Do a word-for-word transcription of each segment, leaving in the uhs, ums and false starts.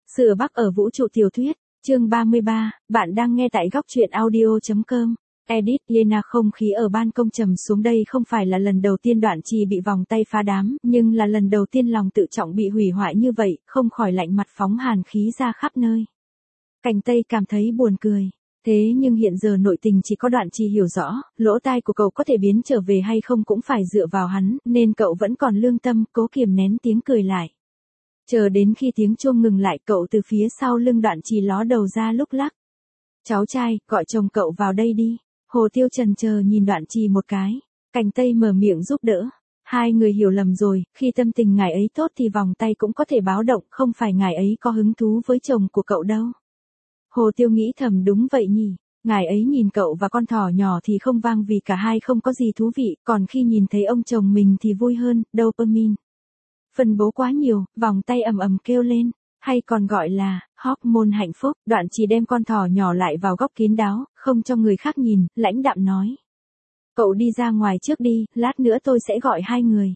Sửa Bắc ở vũ trụ tiểu thuyết, chương ba mươi ba, bạn đang nghe tại góc truyện audio.com. Edit, Yena không khí ở ban công trầm xuống, đây không phải là lần đầu tiên Đoạn Trì bị vòng tay phá đám, nhưng là lần đầu tiên lòng tự trọng bị hủy hoại như vậy, không khỏi lạnh mặt phóng hàn khí ra khắp nơi. Cành Tây cảm thấy buồn cười. Thế nhưng hiện giờ nội tình chỉ có Đoạn Trì hiểu rõ, lỗ tai của cậu có thể biến trở về hay không cũng phải dựa vào hắn, nên cậu vẫn còn lương tâm, cố kiềm nén tiếng cười lại. Chờ đến khi tiếng chuông ngừng lại, cậu từ phía sau lưng Đoạn Trì ló đầu ra lúc lắc. Cháu trai, gọi chồng cậu vào đây đi. Hồ Tiêu chần chờ nhìn Đoạn Trì một cái. Cành Tây mở miệng giúp đỡ. Hai người hiểu lầm rồi, khi tâm tình ngài ấy tốt thì vòng tay cũng có thể báo động, không phải ngài ấy có hứng thú với chồng của cậu đâu. Hồ Tiêu nghĩ thầm, đúng vậy nhỉ, ngài ấy nhìn cậu và con thỏ nhỏ thì không vang vì cả hai không có gì thú vị, còn khi nhìn thấy ông chồng mình thì vui hơn, dopamine phân bố quá nhiều, vòng tay ầm ầm kêu lên, hay còn gọi là hormone hạnh phúc. Đoạn Trì đem con thỏ nhỏ lại vào góc kín đáo, không cho người khác nhìn, lãnh đạm nói. Cậu đi ra ngoài trước đi, lát nữa tôi sẽ gọi hai người.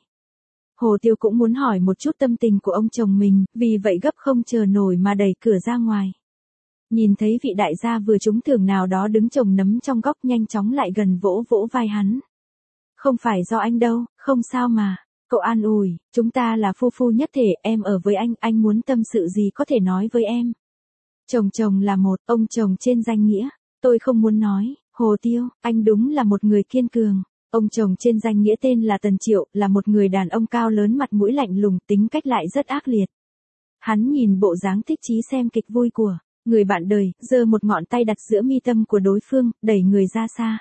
Hồ Tiêu cũng muốn hỏi một chút tâm tình của ông chồng mình, vì vậy gấp không chờ nổi mà đẩy cửa ra ngoài. Nhìn thấy vị đại gia vừa trúng thưởng nào đó đứng chồng nấm trong góc, nhanh chóng lại gần vỗ vỗ vai hắn. Không phải do anh đâu, không sao mà. Cậu an ủi, chúng ta là phu phu nhất thể, em ở với anh, anh muốn tâm sự gì có thể nói với em. Chồng chồng là một, ông chồng trên danh nghĩa, tôi không muốn nói. Hồ Tiêu, anh đúng là một người kiên cường. Ông chồng trên danh nghĩa tên là Tần Triệu, là một người đàn ông cao lớn, mặt mũi lạnh lùng, tính cách lại rất ác liệt. Hắn nhìn bộ dáng thích chí xem kịch vui của người bạn đời, giơ một ngón tay đặt giữa mi tâm của đối phương, đẩy người ra xa.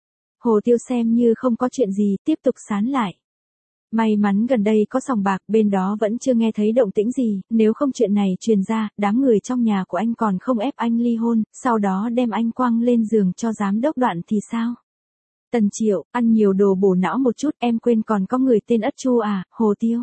Hồ Tiêu xem như không có chuyện gì, tiếp tục sán lại. May mắn gần đây có sòng bạc, bên đó vẫn chưa nghe thấy động tĩnh gì, nếu không chuyện này truyền ra, đám người trong nhà của anh còn không ép anh ly hôn, sau đó đem anh quăng lên giường cho giám đốc Đoạn thì sao? Tần Triệu, ăn nhiều đồ bổ não một chút, em quên còn có người tên Ất Chu à, Hồ Tiêu.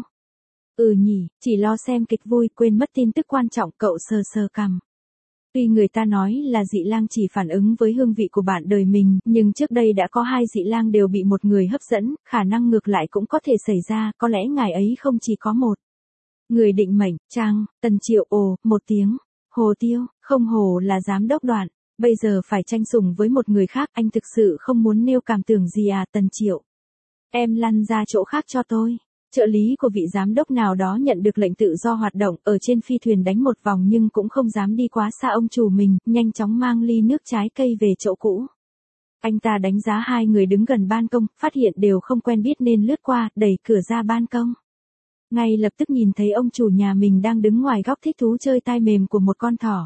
Ừ nhỉ, chỉ lo xem kịch vui, quên mất tin tức quan trọng, cậu sờ sờ cằm. Tuy người ta nói là dị lang chỉ phản ứng với hương vị của bạn đời mình, nhưng trước đây đã có hai dị lang đều bị một người hấp dẫn, khả năng ngược lại cũng có thể xảy ra, có lẽ ngài ấy không chỉ có một người định mệnh. Trang, Tần Triệu ồ, một tiếng. Hồ Tiêu, không hồ là giám đốc Đoạn, bây giờ phải tranh sủng với một người khác, anh thực sự không muốn nêu cảm tưởng gì à? Tần Triệu, em lăn ra chỗ khác cho tôi. Trợ lý của vị giám đốc nào đó nhận được lệnh tự do hoạt động, ở trên phi thuyền đánh một vòng nhưng cũng không dám đi quá xa ông chủ mình, nhanh chóng mang ly nước trái cây về chỗ cũ. Anh ta đánh giá hai người đứng gần ban công, phát hiện đều không quen biết nên lướt qua, đẩy cửa ra ban công. Ngay lập tức nhìn thấy ông chủ nhà mình đang đứng ngoài góc thích thú chơi tai mềm của một con thỏ.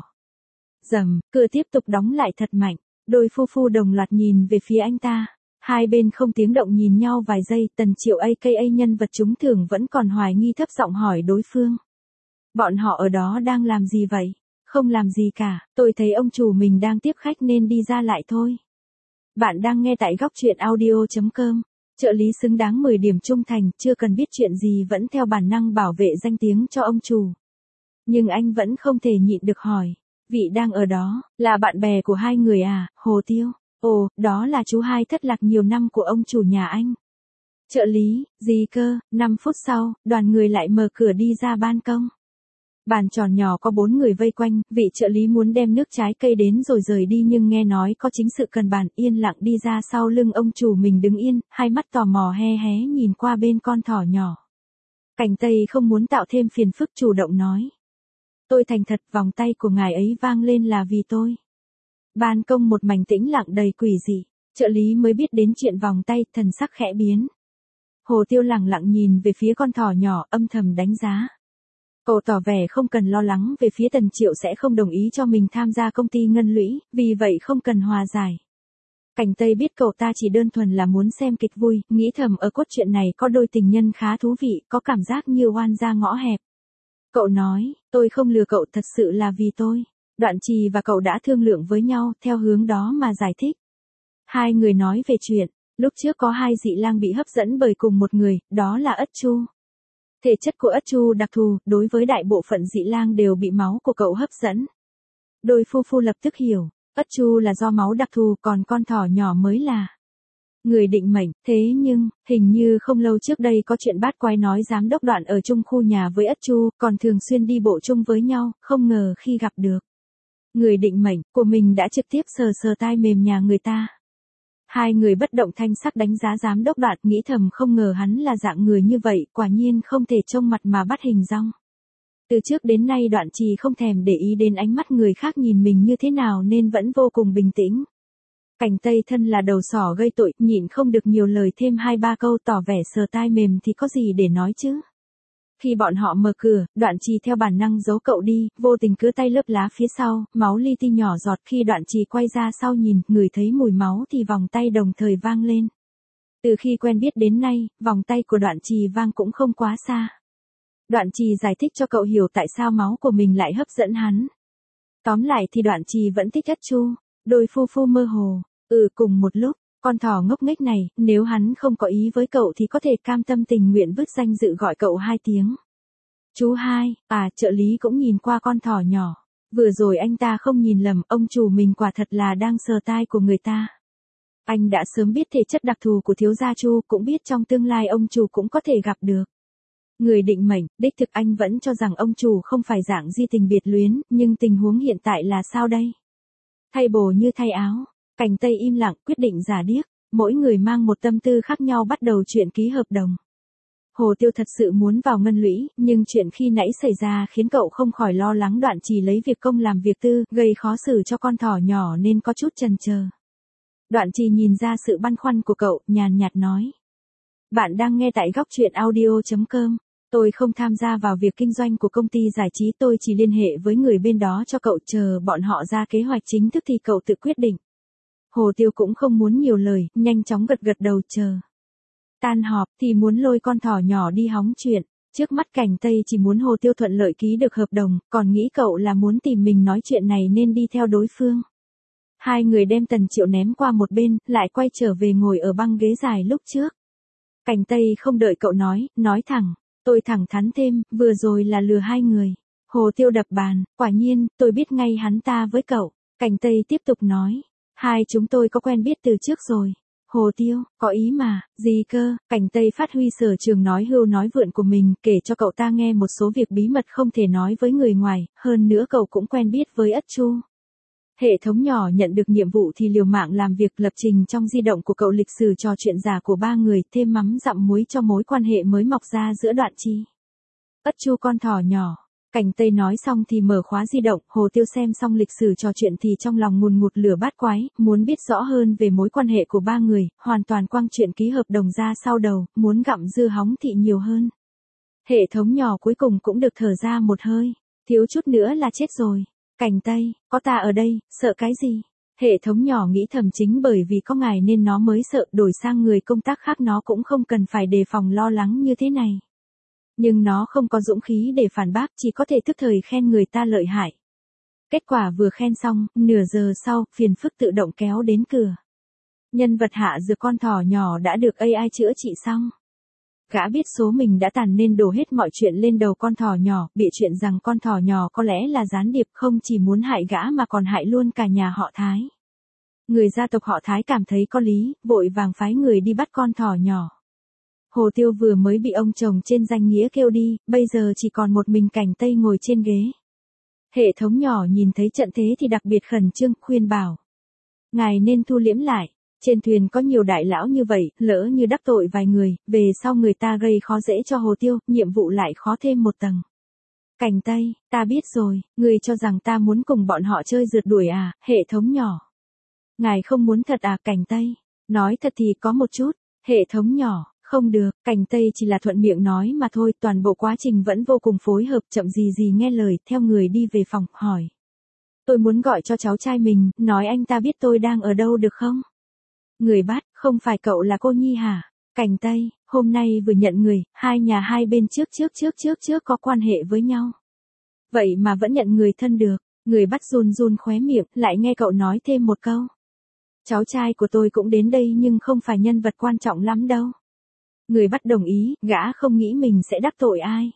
Rầm, cửa tiếp tục đóng lại thật mạnh, đôi phu phu đồng loạt nhìn về phía anh ta. Hai bên không tiếng động nhìn nhau vài giây, Tần Triệu aka nhân vật trúng thưởng vẫn còn hoài nghi, thấp giọng hỏi đối phương. Bọn họ ở đó đang làm gì vậy? Không làm gì cả, tôi thấy ông chủ mình đang tiếp khách nên đi ra lại thôi. Bạn đang nghe tại góc truyện audio.com. Trợ lý xứng đáng mười điểm trung thành, chưa cần biết chuyện gì vẫn theo bản năng bảo vệ danh tiếng cho ông chủ. Nhưng anh vẫn không thể nhịn được hỏi. Vị đang ở đó, là bạn bè của hai người à, Hồ Tiêu? Ồ, đó là chú hai thất lạc nhiều năm của ông chủ nhà anh. Trợ lý, gì cơ? năm phút sau, đoàn người lại mở cửa đi ra ban công. Bàn tròn nhỏ có bốn người vây quanh, vị trợ lý muốn đem nước trái cây đến rồi rời đi nhưng nghe nói có chính sự cần bàn, yên lặng đi ra sau lưng ông chủ mình đứng yên, hai mắt tò mò hé hé nhìn qua bên con thỏ nhỏ. Cành Tây không muốn tạo thêm phiền phức chủ động nói. Tôi thành thật, vòng tay của ngài ấy vang lên là vì tôi. Ban công một mảnh tĩnh lặng đầy quỷ dị, trợ lý mới biết đến chuyện vòng tay, thần sắc khẽ biến. Hồ Tiêu lặng lặng nhìn về phía con thỏ nhỏ, âm thầm đánh giá. Cậu tỏ vẻ không cần lo lắng về phía Tần Triệu sẽ không đồng ý cho mình tham gia công ty ngân lũy, vì vậy không cần hòa giải. Cành Tây biết cậu ta chỉ đơn thuần là muốn xem kịch vui, nghĩ thầm ở cốt truyện này có đôi tình nhân khá thú vị, có cảm giác như oan gia ngõ hẹp. Cậu nói, tôi không lừa cậu, thật sự là vì tôi. Đoạn Trì và cậu đã thương lượng với nhau, theo hướng đó mà giải thích. Hai người nói về chuyện, lúc trước có hai dị lang bị hấp dẫn bởi cùng một người, đó là Ất Chu. Thể chất của Ất Chu đặc thù, đối với đại bộ phận dị lang đều bị máu của cậu hấp dẫn. Đôi phu phu lập tức hiểu, Ất Chu là do máu đặc thù, còn con thỏ nhỏ mới là Người định mệnh, thế nhưng, hình như không lâu trước đây có chuyện bát quái nói giám đốc Đoạn ở chung khu nhà với Ất Chu, còn thường xuyên đi bộ chung với nhau, không ngờ khi gặp được người định mệnh của mình đã trực tiếp sờ sờ tai mềm nhà người ta. Hai người bất động thanh sắc đánh giá giám đốc Đoạn, nghĩ thầm không ngờ hắn là dạng người như vậy, quả nhiên không thể trông mặt mà bắt hình dong. Từ trước đến nay Đoạn Trì không thèm để ý đến ánh mắt người khác nhìn mình như thế nào nên vẫn vô cùng bình tĩnh. Cảnh Tây thân là đầu sỏ gây tội, nhịn không được nhiều lời thêm hai ba câu tỏ vẻ sờ tai mềm thì có gì để nói chứ. Khi bọn họ mở cửa, Đoạn Trì theo bản năng giấu cậu đi, vô tình cứa tay lớp lá phía sau, máu li ti nhỏ giọt. Khi Đoạn Trì quay ra sau nhìn, ngửi thấy mùi máu thì vòng tay đồng thời vang lên. Từ khi quen biết đến nay, vòng tay của Đoạn Trì vang cũng không quá xa. Đoạn Trì giải thích cho cậu hiểu tại sao máu của mình lại hấp dẫn hắn. Tóm lại thì Đoạn Trì vẫn thích Ất Chu, đôi phu phu mơ hồ. Ừ, cùng một lúc, con thỏ ngốc nghếch này, nếu hắn không có ý với cậu thì có thể cam tâm tình nguyện vứt danh dự gọi cậu hai tiếng. Chú hai, à, trợ lý cũng nhìn qua con thỏ nhỏ. Vừa rồi anh ta không nhìn lầm, ông chủ mình quả thật là đang sờ tai của người ta. Anh đã sớm biết thể chất đặc thù của thiếu gia Chu, cũng biết trong tương lai ông chủ cũng có thể gặp được người định mệnh. Đích thực anh vẫn cho rằng ông chủ không phải dạng di tình biệt luyến, nhưng tình huống hiện tại là sao đây? Thay bồ như thay áo. Cảnh Tây im lặng, quyết định giả điếc, mỗi người mang một tâm tư khác nhau bắt đầu chuyện ký hợp đồng. Hồ Tiêu thật sự muốn vào ngân lũy, nhưng chuyện khi nãy xảy ra khiến cậu không khỏi lo lắng Đoạn Trì lấy việc công làm việc tư, gây khó xử cho con thỏ nhỏ nên có chút chần chờ. Đoạn Trì nhìn ra sự băn khoăn của cậu, nhàn nhạt nói. Bạn đang nghe tại góc truyện audio chấm com. Tôi không tham gia vào việc kinh doanh của công ty giải trí, tôi chỉ liên hệ với người bên đó cho cậu, chờ bọn họ ra kế hoạch chính thức thì cậu tự quyết định. Hồ Tiêu cũng không muốn nhiều lời, nhanh chóng gật gật đầu chờ. Tan họp thì muốn lôi con thỏ nhỏ đi hóng chuyện. Trước mắt Cảnh Tây chỉ muốn Hồ Tiêu thuận lợi ký được hợp đồng, còn nghĩ cậu là muốn tìm mình nói chuyện này nên đi theo đối phương. Hai người đem Tần Triệu ném qua một bên, lại quay trở về ngồi ở băng ghế dài lúc trước. Cảnh Tây không đợi cậu nói, nói thẳng. Tôi thẳng thắn thêm, vừa rồi là lừa hai người. Hồ Tiêu đập bàn, quả nhiên, tôi biết ngay hắn ta với cậu. Cảnh Tây tiếp tục nói. Hai chúng tôi có quen biết từ trước rồi. Hồ Tiêu, có ý mà, gì cơ? Cảnh Tây phát huy sở trường nói hưu nói vượn của mình, kể cho cậu ta nghe một số việc bí mật không thể nói với người ngoài, hơn nữa cậu cũng quen biết với Ất Chu. Hệ thống nhỏ nhận được nhiệm vụ thì liều mạng làm việc, lập trình trong di động của cậu, lịch sử trò chuyện giả của ba người, thêm mắm dặm muối cho mối quan hệ mới mọc ra giữa Đoạn Trì, Ất Chu con thỏ nhỏ. Cảnh Tây nói xong thì mở khóa di động, Hồ Tiêu xem xong lịch sử trò chuyện thì trong lòng ngùn ngụt lửa bát quái, muốn biết rõ hơn về mối quan hệ của ba người, hoàn toàn quăng chuyện ký hợp đồng ra sau đầu, muốn gặm dưa hóng thị nhiều hơn. Hệ thống nhỏ cuối cùng cũng được thở ra một hơi, thiếu chút nữa là chết rồi. Cảnh Tây, có ta ở đây, sợ cái gì? Hệ thống nhỏ nghĩ thầm, chính bởi vì có ngài nên nó mới sợ, đổi sang người công tác khác nó cũng không cần phải đề phòng lo lắng như thế này. Nhưng nó không có dũng khí để phản bác, chỉ có thể tức thời khen người ta lợi hại. Kết quả vừa khen xong, nửa giờ sau, phiền phức tự động kéo đến cửa. Nhân vật hạ dược con thỏ nhỏ đã được a i chữa trị xong. Gã biết số mình đã tàn nên đổ hết mọi chuyện lên đầu con thỏ nhỏ, bịa chuyện rằng con thỏ nhỏ có lẽ là gián điệp, không chỉ muốn hại gã mà còn hại luôn cả nhà họ Thái. Người gia tộc họ Thái cảm thấy có lý, vội vàng phái người đi bắt con thỏ nhỏ. Hồ Tiêu vừa mới bị ông chồng trên danh nghĩa kêu đi, bây giờ chỉ còn một mình Cảnh Tây ngồi trên ghế. Hệ thống nhỏ nhìn thấy trận thế thì đặc biệt khẩn trương, khuyên bảo. Ngài nên thu liễm lại. Trên thuyền có nhiều đại lão như vậy, lỡ như đắc tội vài người, về sau người ta gây khó dễ cho Hồ Tiêu, nhiệm vụ lại khó thêm một tầng. Cảnh Tây, ta biết rồi, người cho rằng ta muốn cùng bọn họ chơi rượt đuổi à? Hệ thống nhỏ. Ngài không muốn thật à? Cảnh Tây. Nói thật thì có một chút. Hệ thống nhỏ. Không được, Cảnh Tây chỉ là thuận miệng nói mà thôi, toàn bộ quá trình vẫn vô cùng phối hợp, chậm gì gì nghe lời, theo người đi về phòng, hỏi. Tôi muốn gọi cho cháu trai mình, nói anh ta biết tôi đang ở đâu được không? Người bắt, không phải cậu là cô Nhi hả? Cảnh Tây, hôm nay vừa nhận người, hai nhà hai bên trước trước trước trước trước có quan hệ với nhau. Vậy mà vẫn nhận người thân được, người bắt run run khóe miệng, lại nghe cậu nói thêm một câu. Cháu trai của tôi cũng đến đây nhưng không phải nhân vật quan trọng lắm đâu. Người bắt đồng ý, gã không nghĩ mình sẽ đắc tội ai.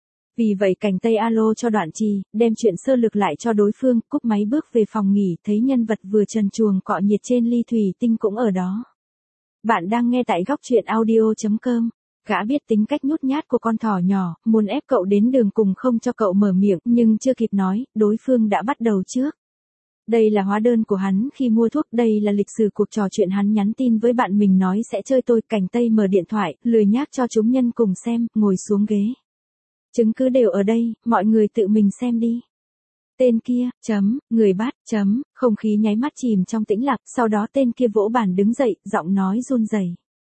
Vì vậy Cảnh Tây alo cho Đoạn Trì, đem chuyện sơ lược lại cho đối phương, cúp máy bước về phòng nghỉ, thấy nhân vật vừa trần truồng cọ nhiệt trên ly thủy tinh cũng ở đó. Bạn đang nghe tại góc truyện audio.com. Gã biết tính cách nhút nhát của con thỏ nhỏ, muốn ép cậu đến đường cùng không cho cậu mở miệng, nhưng chưa kịp nói, đối phương đã bắt đầu trước. Đây là hóa đơn của hắn khi mua thuốc, đây là lịch sử cuộc trò chuyện hắn nhắn tin với bạn mình nói sẽ chơi tôi. Cảnh Tây mở điện thoại, lười nhác cho chúng nhân cùng xem, ngồi xuống ghế. Chứng cứ đều ở đây, mọi người tự mình xem đi. Tên kia, chấm, người bắt, chấm, không khí nháy mắt chìm trong tĩnh lặng, sau đó tên kia vỗ bàn đứng dậy, giọng nói run rẩy.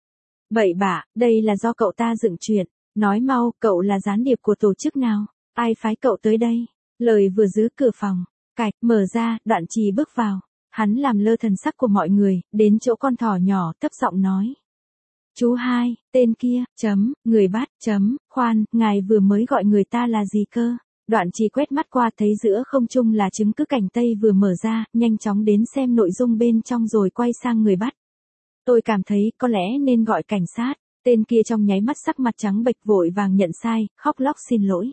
Bậy bạ, đây là do cậu ta dựng chuyện, nói mau, cậu là gián điệp của tổ chức nào, ai phái cậu tới đây? Lời vừa giữ cửa phòng, cạch, mở ra, Đoạn Trì bước vào, hắn làm lơ thần sắc của mọi người, đến chỗ con thỏ nhỏ, thấp giọng nói. Chú hai, tên kia, chấm, người bắt, chấm, khoan, ngài vừa mới gọi người ta là gì cơ? Đoạn Trì quét mắt qua thấy giữa không trung là chứng cứ Cảnh Tây vừa mở ra, nhanh chóng đến xem nội dung bên trong rồi quay sang người bắt. Tôi cảm thấy có lẽ nên gọi cảnh sát. Tên kia trong nháy mắt sắc mặt trắng bệch vội vàng nhận sai, khóc lóc xin lỗi.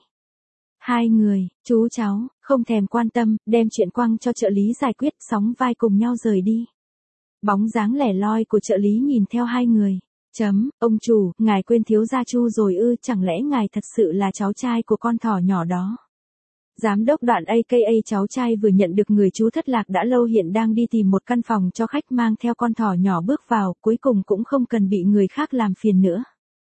Hai người, chú cháu, không thèm quan tâm, đem chuyện quăng cho trợ lý giải quyết, sóng vai cùng nhau rời đi. Bóng dáng lẻ loi của trợ lý nhìn theo hai người. Chấm, ông chủ, ngài quên thiếu gia Chu rồi ư, chẳng lẽ ngài thật sự là cháu trai của con thỏ nhỏ đó? Giám đốc Đoạn a ca a cháu trai vừa nhận được người chú thất lạc đã lâu hiện đang đi tìm một căn phòng cho khách, mang theo con thỏ nhỏ bước vào, cuối cùng cũng không cần bị người khác làm phiền nữa.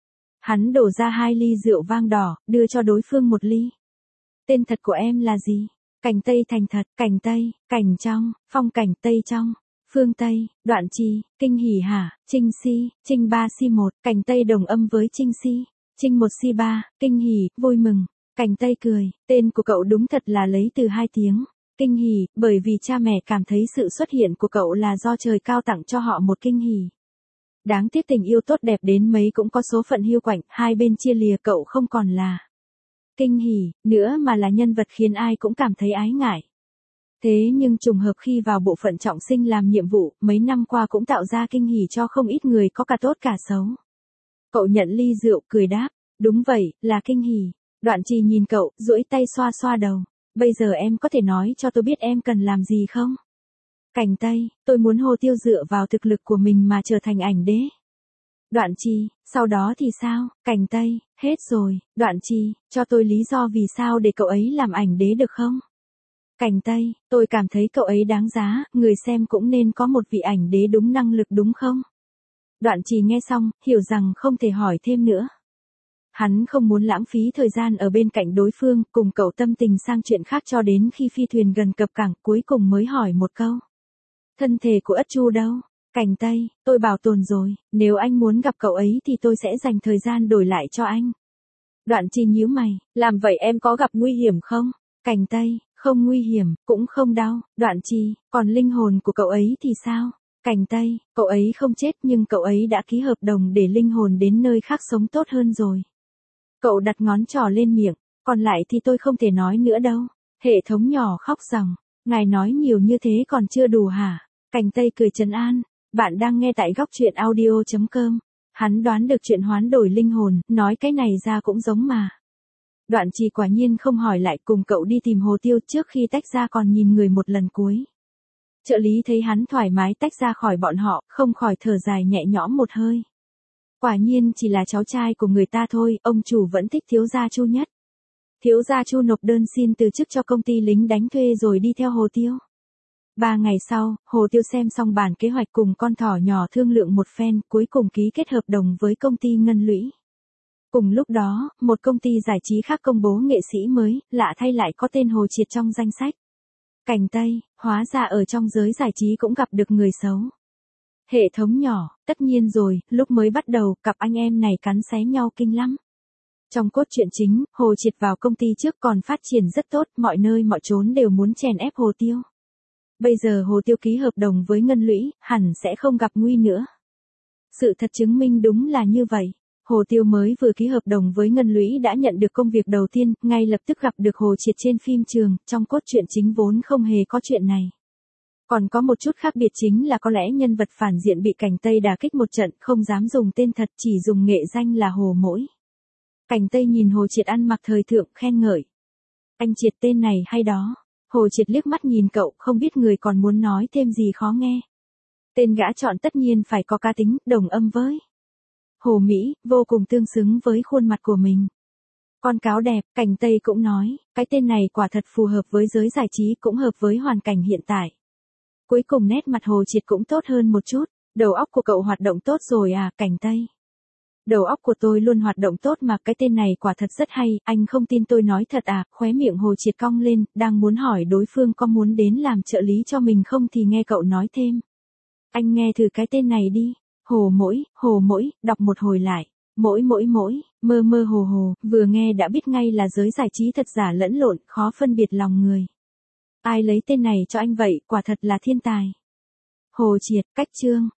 Hắn đổ ra hai ly rượu vang đỏ, đưa cho đối phương một ly. Tên thật của em là gì? Cảnh Tây thành thật, Cảnh Tây, Cảnh Trong, Phong Cảnh Tây Trong. Phương Tây, Đoạn Trì, Kinh Hỉ hả, Trinh Si, Trinh ba si một, Cảnh Tây đồng âm với Trinh Si, Trinh một si ba, Kinh Hỉ, vui mừng. Cảnh Tây cười, tên của cậu đúng thật là lấy từ hai tiếng. Kinh hỉ, bởi vì cha mẹ cảm thấy sự xuất hiện của cậu là do trời cao tặng cho họ một kinh hỉ. Đáng tiếc tình yêu tốt đẹp đến mấy cũng có số phận hiu quạnh, hai bên chia lìa, cậu không còn là kinh hỉ nữa mà là nhân vật khiến ai cũng cảm thấy ái ngại. Thế nhưng trùng hợp khi vào bộ phận trọng sinh làm nhiệm vụ, mấy năm qua cũng tạo ra kinh hỉ cho không ít người, có cả tốt cả xấu. Cậu nhận ly rượu, cười đáp, đúng vậy, là kinh hỉ. Đoạn Trì nhìn cậu, duỗi tay xoa xoa đầu. Bây giờ em có thể nói cho tôi biết em cần làm gì không? Cảnh Tây, tôi muốn Hồ Tiêu dựa vào thực lực của mình mà trở thành ảnh đế. Đoạn Trì, sau đó thì sao? Cảnh Tây, hết rồi. Đoạn Trì, cho tôi lý do vì sao để cậu ấy làm ảnh đế được không? Cảnh Tây, tôi cảm thấy cậu ấy đáng giá, người xem cũng nên có một vị ảnh đế đúng năng lực đúng không? Đoạn Trì nghe xong, hiểu rằng không thể hỏi thêm nữa. Hắn không muốn lãng phí thời gian ở bên cạnh đối phương, cùng cậu tâm tình sang chuyện khác cho đến khi phi thuyền gần cập cảng, cuối cùng mới hỏi một câu. Thân thể của Ất Chu đâu? Cảnh Tây, tôi bảo tồn rồi, nếu anh muốn gặp cậu ấy thì tôi sẽ dành thời gian đổi lại cho anh. Đoạn Trì nhíu mày, làm vậy em có gặp nguy hiểm không? Cảnh Tây, không nguy hiểm, cũng không đau. Đoạn Trì, còn linh hồn của cậu ấy thì sao? Cảnh Tây, cậu ấy không chết nhưng cậu ấy đã ký hợp đồng để linh hồn đến nơi khác sống tốt hơn rồi. Cậu đặt ngón trỏ lên miệng, còn lại thì tôi không thể nói nữa đâu. Hệ thống nhỏ khóc ròng, ngài nói nhiều như thế còn chưa đủ hả? Cảnh Tây cười trấn an, bạn đang nghe tại góc truyện audio.com. Hắn đoán được chuyện hoán đổi linh hồn, nói cái này ra cũng giống mà. Đoạn Trì quả nhiên không hỏi lại, cùng cậu đi tìm Hồ Tiêu, trước khi tách ra còn nhìn người một lần cuối. Trợ lý thấy hắn thoải mái tách ra khỏi bọn họ, không khỏi thở dài nhẹ nhõm một hơi. Quả nhiên chỉ là cháu trai của người ta thôi, ông chủ vẫn thích thiếu gia Chu nhất. Thiếu gia Chu nộp đơn xin từ chức cho công ty lính đánh thuê rồi đi theo Hồ Tiêu. Ba ngày sau, Hồ Tiêu xem xong bản kế hoạch cùng con thỏ nhỏ thương lượng một phen, cuối cùng ký kết hợp đồng với công ty Ngân Lũy. Cùng lúc đó, một công ty giải trí khác công bố nghệ sĩ mới, lạ thay lại có tên Hồ Triệt trong danh sách. Cảnh Tây, hóa ra ở trong giới giải trí cũng gặp được người xấu. Hệ thống nhỏ, tất nhiên rồi, lúc mới bắt đầu, cặp anh em này cắn xé nhau kinh lắm. Trong cốt truyện chính, Hồ Triệt vào công ty trước còn phát triển rất tốt, mọi nơi mọi chốn đều muốn chèn ép Hồ Tiêu. Bây giờ Hồ Tiêu ký hợp đồng với Ngân Lũy, hẳn sẽ không gặp nguy nữa. Sự thật chứng minh đúng là như vậy. Hồ Tiêu mới vừa ký hợp đồng với Ngân Lũy đã nhận được công việc đầu tiên, ngay lập tức gặp được Hồ Triệt trên phim trường, trong cốt truyện chính vốn không hề có chuyện này. Còn có một chút khác biệt chính là có lẽ nhân vật phản diện bị Cảnh Tây đả kích một trận, không dám dùng tên thật, chỉ dùng nghệ danh là Hồ Mỗi. Cảnh Tây nhìn Hồ Triệt ăn mặc thời thượng, khen ngợi. Anh Triệt tên này hay đó. Hồ Triệt liếc mắt nhìn cậu, không biết người còn muốn nói thêm gì khó nghe. Tên gã chọn tất nhiên phải có cá tính, đồng âm với Hồ Mỹ, vô cùng tương xứng với khuôn mặt của mình. Con cáo đẹp, Cảnh Tây cũng nói, cái tên này quả thật phù hợp với giới giải trí, cũng hợp với hoàn cảnh hiện tại. Cuối cùng nét mặt Hồ Triệt cũng tốt hơn một chút. Đầu óc của cậu hoạt động tốt rồi à, Cảnh Tây? Đầu óc của tôi luôn hoạt động tốt mà, cái tên này quả thật rất hay, anh không tin tôi nói thật à? Khóe miệng Hồ Triệt cong lên, đang muốn hỏi đối phương có muốn đến làm trợ lý cho mình không thì nghe cậu nói thêm. Anh nghe thử cái tên này đi. Hồ Mỗi, Hồ Mỗi, đọc một hồi lại. Mỗi mỗi mỗi, mơ mơ hồ hồ, vừa nghe đã biết ngay là giới giải trí thật giả lẫn lộn, khó phân biệt lòng người. Ai lấy tên này cho anh vậy, quả thật là thiên tài. Hồ Triệt, cách chương.